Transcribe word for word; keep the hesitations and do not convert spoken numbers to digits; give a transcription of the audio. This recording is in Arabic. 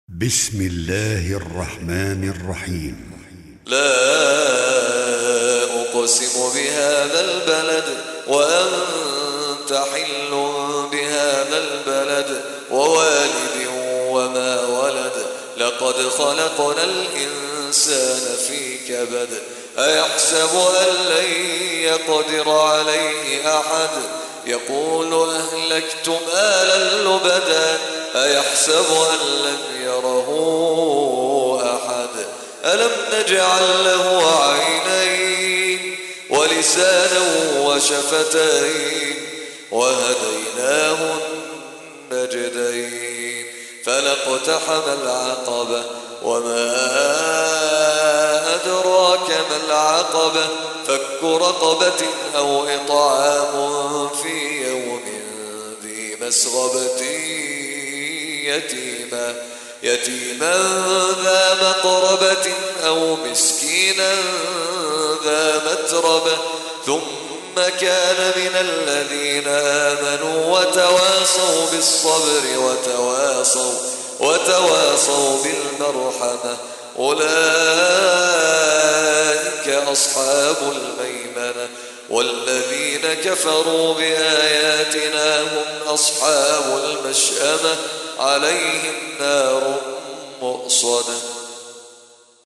بسم الله الرحمن الرحيم. لا أقسم بهذا البلد وأنت حل بهذا البلد ووالد وما ولد لقد خلقنا الإنسان في كبد أيحسب أن لن يقدر عليه أحد يقول أهلكت مالا لبدا أيحسب أن لم يره أحد ألم نجعل له عينين ولسانا وشفتين وهديناه النجدين فلاقتحم العقبة وما أدراك ما العقبة فك رقبة أو إطعام في يوم ذي مسغبة يتيما يتيما ذا مقربة أو مسكينا ذا متربة ثم كان من الذين آمنوا وتواصوا بالصبر وتواصوا وتواصوا بالمرحمة أولئك أصحاب الميمنة والذين كفروا بآياتنا هم أصحاب المشأمة عليهم نار مؤصدة